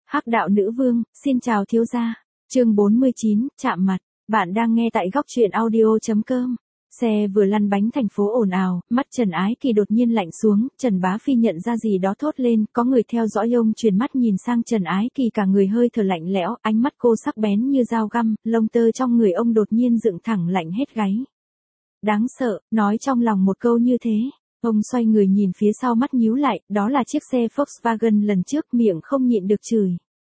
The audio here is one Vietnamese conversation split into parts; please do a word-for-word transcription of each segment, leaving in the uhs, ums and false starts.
Hắc đạo nữ vương, xin chào thiếu gia. Chương bốn mươi chín, chạm mặt. Bạn đang nghe tại góc truyện audio chấm com. Xe vừa lăn bánh thành phố ồn ào, mắt Trần Ái Kỳ đột nhiên lạnh xuống, Trần Bá Phi nhận ra gì đó thốt lên, có người theo dõi ông chuyển mắt nhìn sang Trần Ái Kỳ cả người hơi thở lạnh lẽo, ánh mắt cô sắc bén như dao găm, lông tơ trong người ông đột nhiên dựng thẳng lạnh hết gáy. Đáng sợ, nói trong lòng một câu như thế. Ông xoay người nhìn phía sau mắt nhíu lại, đó là chiếc xe Volkswagen lần trước, miệng không nhịn được chửi.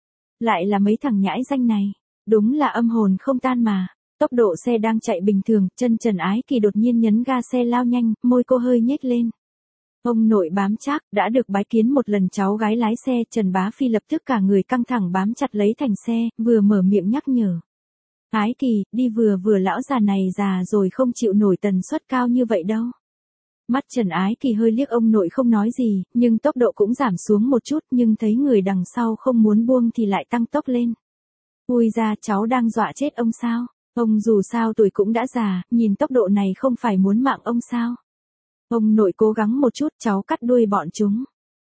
Lại là mấy thằng nhãi danh này, đúng là âm hồn không tan mà. Tốc độ xe đang chạy bình thường, chân Trần Ái Kỳ đột nhiên nhấn ga xe lao nhanh, môi cô hơi nhếch lên. Ông nội bám chắc, đã được bái kiến một lần cháu gái lái xe, Trần Bá Phi lập tức cả người căng thẳng bám chặt lấy thành xe, vừa mở miệng nhắc nhở. Ái Kỳ, đi vừa vừa, lão già này già rồi không chịu nổi tần suất cao như vậy đâu. Mắt Trần Ái Kỳ hơi liếc ông nội không nói gì, nhưng tốc độ cũng giảm xuống một chút, nhưng thấy người đằng sau không muốn buông thì lại tăng tốc lên. Ui ra, cháu đang dọa chết ông sao? Ông dù sao tuổi cũng đã già, nhìn tốc độ này không phải muốn mạng ông sao? Ông nội cố gắng một chút, cháu cắt đuôi bọn chúng.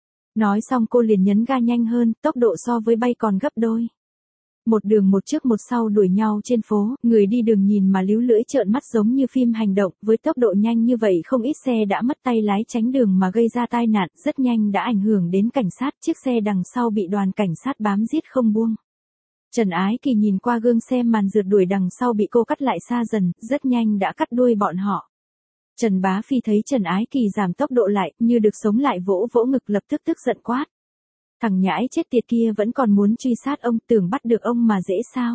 Nói xong cô liền nhấn ga nhanh hơn, tốc độ so với bay còn gấp đôi. Một đường một trước một sau đuổi nhau trên phố, người đi đường nhìn mà líu lưỡi trợn mắt giống như phim hành động, với tốc độ nhanh như vậy không ít xe đã mất tay lái tránh đường mà gây ra tai nạn, rất nhanh đã ảnh hưởng đến cảnh sát, chiếc xe đằng sau bị đoàn cảnh sát bám giết không buông. Trần Ái Kỳ nhìn qua gương xem màn rượt đuổi đằng sau bị cô cắt lại xa dần, rất nhanh đã cắt đuôi bọn họ. Trần Bá Phi thấy Trần Ái Kỳ giảm tốc độ lại, như được sống lại vỗ vỗ ngực lập tức tức giận quát. Thằng nhãi chết tiệt kia vẫn còn muốn truy sát ông, tưởng bắt được ông mà dễ sao?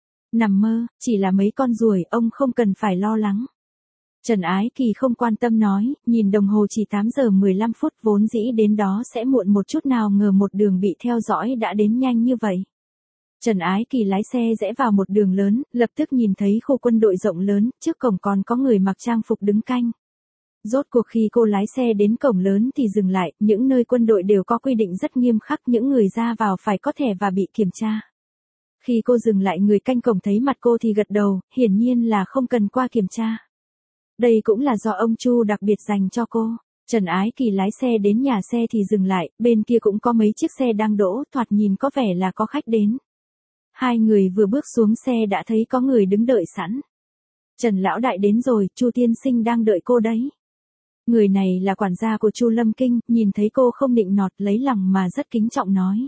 Nằm mơ, chỉ là mấy con ruồi, ông không cần phải lo lắng. Trần Ái Kỳ không quan tâm nói, nhìn đồng hồ chỉ tám giờ mười lăm phút, vốn dĩ đến đó sẽ muộn một chút, nào ngờ một đường bị theo dõi đã đến nhanh như vậy. Trần Ái Kỳ lái xe rẽ vào một đường lớn, lập tức nhìn thấy khu quân đội rộng lớn, trước cổng còn có người mặc trang phục đứng canh. Rốt cuộc khi cô lái xe đến cổng lớn thì dừng lại, những nơi quân đội đều có quy định rất nghiêm khắc, những người ra vào phải có thẻ và bị kiểm tra. Khi cô dừng lại, người canh cổng thấy mặt cô thì gật đầu, hiển nhiên là không cần qua kiểm tra. Đây cũng là do ông Chu đặc biệt dành cho cô. Trần Ái Kỳ lái xe đến nhà xe thì dừng lại, bên kia cũng có mấy chiếc xe đang đỗ, thoạt nhìn có vẻ là có khách đến. Hai người vừa bước xuống xe đã thấy có người đứng đợi sẵn. Trần lão đại đến rồi, Chu tiên sinh đang đợi cô đấy. Người này là quản gia của Chu Lâm Kinh, nhìn thấy cô không nịnh nọt lấy lòng mà rất kính trọng nói.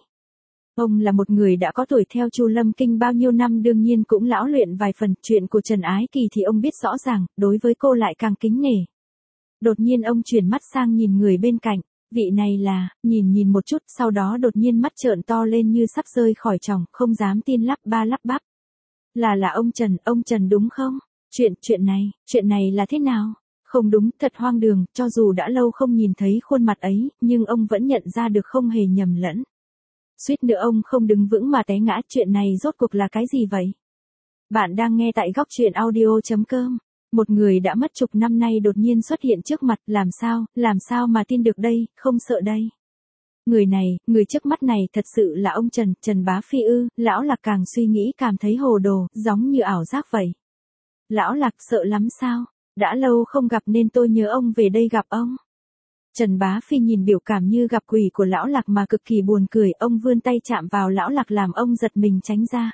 Ông là một người đã có tuổi theo Chu Lâm Kinh bao nhiêu năm, đương nhiên cũng lão luyện vài phần, chuyện của Trần Ái Kỳ thì ông biết rõ ràng, đối với cô lại càng kính nể. Đột nhiên ông chuyển mắt sang nhìn người bên cạnh, vị này là, nhìn nhìn một chút, sau đó đột nhiên mắt trợn to lên như sắp rơi khỏi tròng, không dám tin lắp ba lắp bắp. Là là ông Trần, ông Trần đúng không? Chuyện, chuyện này, chuyện này là thế nào? Không đúng, thật hoang đường, cho dù đã lâu không nhìn thấy khuôn mặt ấy, nhưng ông vẫn nhận ra được không hề nhầm lẫn. Suýt nữa ông không đứng vững mà té ngã, chuyện này rốt cuộc là cái gì vậy? Bạn đang nghe tại góc truyện audio chấm com. Một người đã mất chục năm nay đột nhiên xuất hiện trước mặt, làm sao, làm sao mà tin được đây, không sợ đây. Người này, người trước mắt này thật sự là ông Trần, Trần Bá Phi ư? Lão Lạc càng suy nghĩ cảm thấy hồ đồ, giống như ảo giác vậy. Lão Lạc sợ lắm sao? Đã lâu không gặp nên tôi nhớ ông về đây gặp ông. Trần Bá Phi nhìn biểu cảm như gặp quỷ của Lão Lạc mà cực kỳ buồn cười, ông vươn tay chạm vào Lão Lạc làm ông giật mình tránh ra.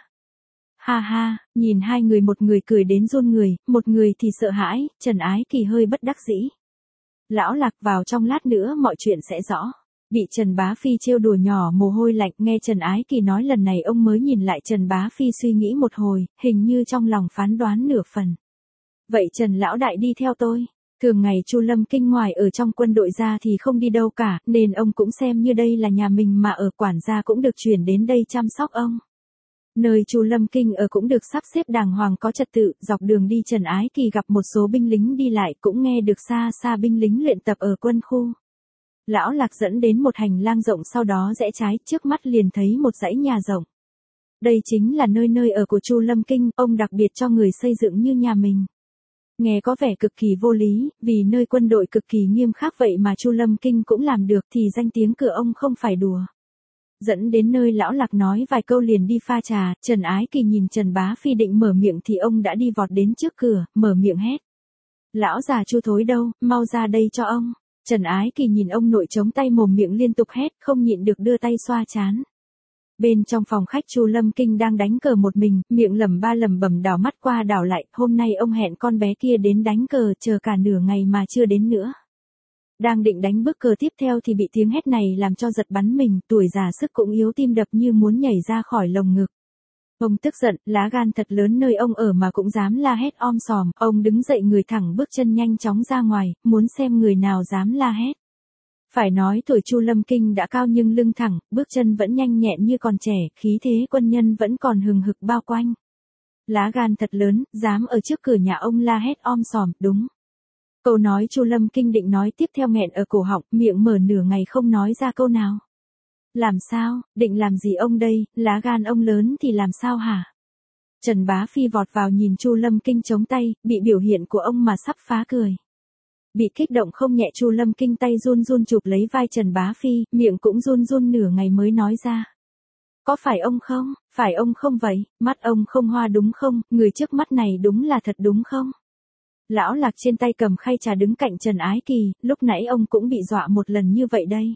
Ha ha, nhìn hai người, một người cười đến run người, một người thì sợ hãi, Trần Ái Kỳ hơi bất đắc dĩ. Lão Lạc vào trong lát nữa mọi chuyện sẽ rõ. Bị Trần Bá Phi trêu đùa nhỏ mồ hôi lạnh, nghe Trần Ái Kỳ nói lần này ông mới nhìn lại Trần Bá Phi suy nghĩ một hồi, hình như trong lòng phán đoán nửa phần. Vậy Trần lão đại đi theo tôi. Thường ngày Chu Lâm Kinh ngoài ở trong quân đội ra thì không đi đâu cả, nên ông cũng xem như đây là nhà mình mà ở, quản gia cũng được chuyển đến đây chăm sóc ông. Nơi Chu Lâm Kinh ở cũng được sắp xếp đàng hoàng có trật tự, dọc đường đi Trần Ái Kỳ gặp một số binh lính đi lại, cũng nghe được xa xa binh lính luyện tập ở quân khu. Lão Lạc dẫn đến một hành lang rộng, sau đó rẽ trái, trước mắt liền thấy một dãy nhà rộng. Đây chính là nơi nơi ở của Chu Lâm Kinh, ông đặc biệt cho người xây dựng như nhà mình. Nghe có vẻ cực kỳ vô lý, vì nơi quân đội cực kỳ nghiêm khắc vậy mà Chu Lâm Kinh cũng làm được thì danh tiếng cửa ông không phải đùa. Dẫn đến nơi Lão Lạc nói vài câu liền đi pha trà, Trần Ái Kỳ nhìn Trần Bá Phi định mở miệng thì ông đã đi vọt đến trước cửa, mở miệng hét. Lão già Chu thối đâu, mau ra đây cho ông. Trần Ái Kỳ nhìn ông nội chống tay mồm miệng liên tục hét, không nhịn được đưa tay xoa trán. Bên trong phòng khách Chu Lâm Kinh đang đánh cờ một mình, miệng lẩm ba lẩm bẩm đảo mắt qua đảo lại, hôm nay ông hẹn con bé kia đến đánh cờ, chờ cả nửa ngày mà chưa đến nữa. Đang định đánh bước cờ tiếp theo thì bị tiếng hét này làm cho giật bắn mình, tuổi già sức cũng yếu, tim đập như muốn nhảy ra khỏi lồng ngực. Ông tức giận, lá gan thật lớn, nơi ông ở mà cũng dám la hét om sòm, ông đứng dậy người thẳng bước chân nhanh chóng ra ngoài, muốn xem người nào dám la hét. Phải nói tuổi Chu Lâm Kinh đã cao nhưng lưng thẳng, bước chân vẫn nhanh nhẹn như còn trẻ, khí thế quân nhân vẫn còn hừng hực bao quanh. Lá gan thật lớn, dám ở trước cửa nhà ông la hét om sòm, đúng. Câu nói Chu Lâm Kinh định nói tiếp theo nghẹn ở cổ họng, miệng mở nửa ngày không nói ra câu nào. Làm sao, định làm gì ông đây, lá gan ông lớn thì làm sao hả? Trần Bá Phi vọt vào nhìn Chu Lâm Kinh chống tay, bị biểu hiện của ông mà sắp phá cười. Bị kích động không nhẹ, Chu Lâm Kinh tay run run chụp lấy vai Trần Bá Phi, miệng cũng run run nửa ngày mới nói ra. Có phải ông không, phải ông không vậy, mắt ông không hoa đúng không, người trước mắt này đúng là thật đúng không? Lão Lạc trên tay cầm khay trà đứng cạnh Trần Ái Kỳ, lúc nãy ông cũng bị dọa một lần như vậy đây.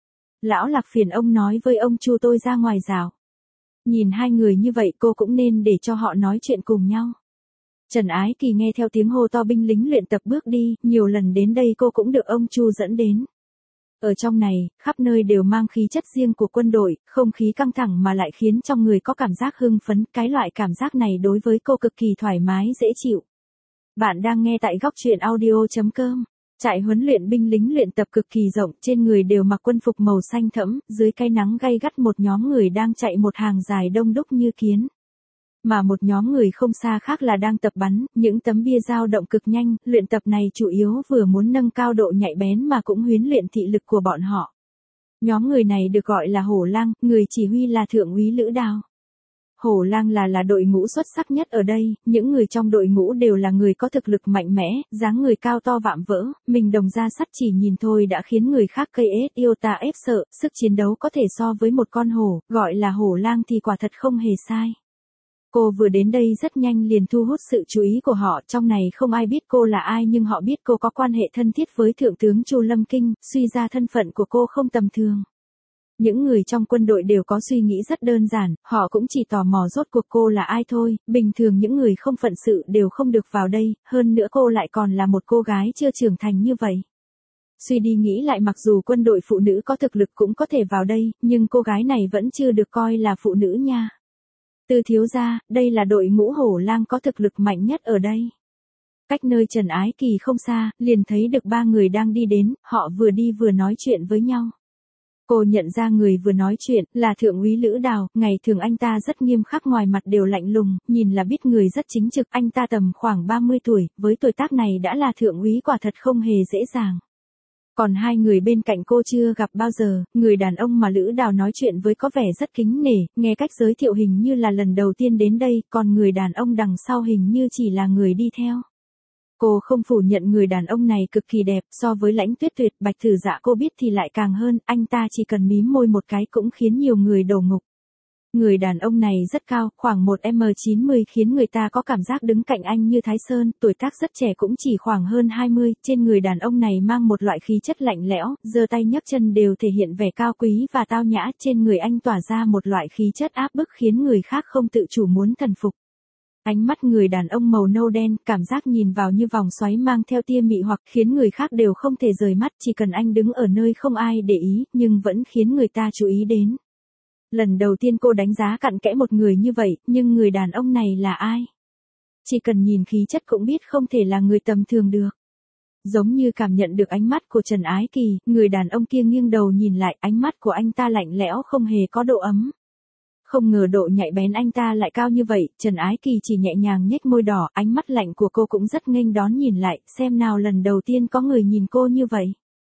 Lão Lạc phiền ông nói với ông Chu tôi ra ngoài rào. Nhìn hai người như vậy cô cũng nên để cho họ nói chuyện cùng nhau. Trần Ái Kỳ nghe theo tiếng hô to binh lính luyện tập bước đi, nhiều lần đến đây cô cũng được ông Chu dẫn đến. Ở trong này, khắp nơi đều mang khí chất riêng của quân đội, không khí căng thẳng mà lại khiến trong người có cảm giác hưng phấn, cái loại cảm giác này đối với cô cực kỳ thoải mái dễ chịu. Bạn đang nghe tại góc truyện audio chấm com. Trại huấn luyện binh lính luyện tập cực kỳ rộng, trên người đều mặc quân phục màu xanh thẫm, dưới cái nắng gay gắt một nhóm người đang chạy một hàng dài đông đúc như kiến. Mà một nhóm người không xa khác là đang tập bắn, những tấm bia dao động cực nhanh, luyện tập này chủ yếu vừa muốn nâng cao độ nhạy bén mà cũng huấn luyện thị lực của bọn họ. Nhóm người này được gọi là Hổ Lang, người chỉ huy là Thượng úy Lữ Đào. Hổ Lang là là đội ngũ xuất sắc nhất ở đây, những người trong đội ngũ đều là người có thực lực mạnh mẽ, dáng người cao to vạm vỡ, mình đồng ra sắt chỉ nhìn thôi đã khiến người khác cây ết yêu ta ép sợ, sức chiến đấu có thể so với một con hổ, gọi là Hổ Lang thì quả thật không hề sai. Cô vừa đến đây rất nhanh liền thu hút sự chú ý của họ, trong này không ai biết cô là ai nhưng họ biết cô có quan hệ thân thiết với Thượng tướng Chu Lâm Kinh, suy ra thân phận của cô không tầm thường. Những người trong quân đội đều có suy nghĩ rất đơn giản, họ cũng chỉ tò mò rốt cuộc cô là ai thôi, bình thường những người không phận sự đều không được vào đây, hơn nữa cô lại còn là một cô gái chưa trưởng thành như vậy. Suy đi nghĩ lại, mặc dù quân đội phụ nữ có thực lực cũng có thể vào đây, nhưng cô gái này vẫn chưa được coi là phụ nữ nha. Từ thiếu gia, đây là đội ngũ Hổ Lang có thực lực mạnh nhất ở đây. Cách nơi Trần Ái Kỳ không xa, liền thấy được ba người đang đi đến, họ vừa đi vừa nói chuyện với nhau. Cô nhận ra người vừa nói chuyện là Thượng úy Lữ Đào, ngày thường anh ta rất nghiêm khắc, ngoài mặt đều lạnh lùng, nhìn là biết người rất chính trực, anh ta tầm khoảng ba mươi tuổi, với tuổi tác này đã là thượng úy quả thật không hề dễ dàng. Còn hai người bên cạnh cô chưa gặp bao giờ, người đàn ông mà Lữ Đào nói chuyện với có vẻ rất kính nể, nghe cách giới thiệu hình như là lần đầu tiên đến đây, còn người đàn ông đằng sau hình như chỉ là người đi theo. Cô không phủ nhận người đàn ông này cực kỳ đẹp, so với Lãnh Tuyết Tuyệt, Bạch Thử Dạ cô biết thì lại càng hơn, anh ta chỉ cần mím môi một cái cũng khiến nhiều người đổ ngục. Người đàn ông này rất cao, khoảng một mét chín mươi, khiến người ta có cảm giác đứng cạnh anh như Thái Sơn, tuổi tác rất trẻ cũng chỉ khoảng hơn hai mươi, trên người đàn ông này mang một loại khí chất lạnh lẽo, giơ tay nhấc chân đều thể hiện vẻ cao quý và tao nhã, trên người anh tỏa ra một loại khí chất áp bức khiến người khác không tự chủ muốn thần phục. Ánh mắt người đàn ông màu nâu đen, cảm giác nhìn vào như vòng xoáy mang theo tia mị hoặc, khiến người khác đều không thể rời mắt, chỉ cần anh đứng ở nơi không ai để ý, nhưng vẫn khiến người ta chú ý đến. Lần đầu tiên cô đánh giá cặn kẽ một người như vậy, nhưng người đàn ông này là ai? Chỉ cần nhìn khí chất cũng biết không thể là người tầm thường được. Giống như cảm nhận được ánh mắt của Trần Ái Kỳ, người đàn ông kia nghiêng đầu nhìn lại, ánh mắt của anh ta lạnh lẽo không hề có độ ấm. Không ngờ độ nhạy bén anh ta lại cao như vậy, Trần Ái Kỳ chỉ nhẹ nhàng nhếch môi đỏ, ánh mắt lạnh của cô cũng rất nghênh đón nhìn lại, xem nào lần đầu tiên có người nhìn cô như vậy.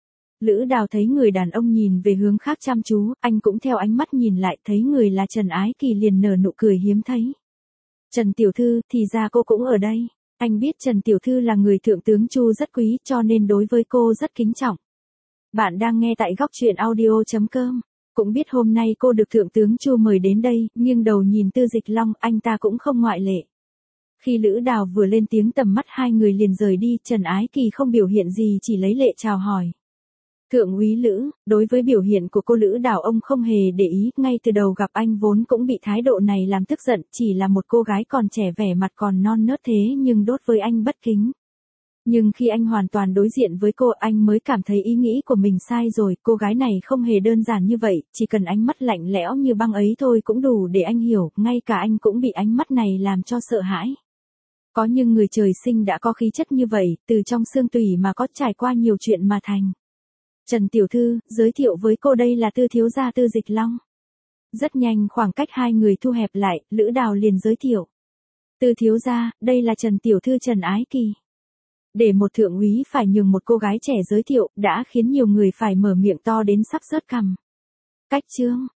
Lữ Đào thấy người đàn ông nhìn về hướng khác chăm chú, anh cũng theo ánh mắt nhìn lại, thấy người là Trần Ái Kỳ liền nở nụ cười hiếm thấy. Trần Tiểu Thư, thì ra cô cũng ở đây. Anh biết Trần Tiểu Thư là người Thượng tướng Chu rất quý, cho nên đối với cô rất kính trọng. Bạn đang nghe tại góc truyện audio chấm com. Cũng biết hôm nay cô được Thượng tướng Chu mời đến đây, nghiêng đầu nhìn Tư Dịch Long, anh ta cũng không ngoại lệ. Khi Lữ Đào vừa lên tiếng tầm mắt hai người liền rời đi, Trần Ái Kỳ không biểu hiện gì, chỉ lấy lệ chào hỏi. Thượng úy Lữ, đối với biểu hiện của cô Lữ Đào ông không hề để ý, ngay từ đầu gặp anh vốn cũng bị thái độ này làm tức giận, chỉ là một cô gái còn trẻ vẻ mặt còn non nớt thế nhưng đốt với anh bất kính. Nhưng khi anh hoàn toàn đối diện với cô, anh mới cảm thấy ý nghĩ của mình sai rồi, cô gái này không hề đơn giản như vậy, chỉ cần ánh mắt lạnh lẽo như băng ấy thôi cũng đủ để anh hiểu, ngay cả anh cũng bị ánh mắt này làm cho sợ hãi. Có những người trời sinh đã có khí chất như vậy, từ trong xương tủy mà có trải qua nhiều chuyện mà thành. Trần tiểu thư, giới thiệu với cô đây là Tư thiếu gia Tư Dịch Long. Rất nhanh khoảng cách hai người thu hẹp lại, Lữ Đào liền giới thiệu. Tư thiếu gia, đây là Trần tiểu thư Trần Ái Kỳ. Để một thượng úy phải nhường một cô gái trẻ giới thiệu, đã khiến nhiều người phải mở miệng to đến sắp rớt cằm. Cách chương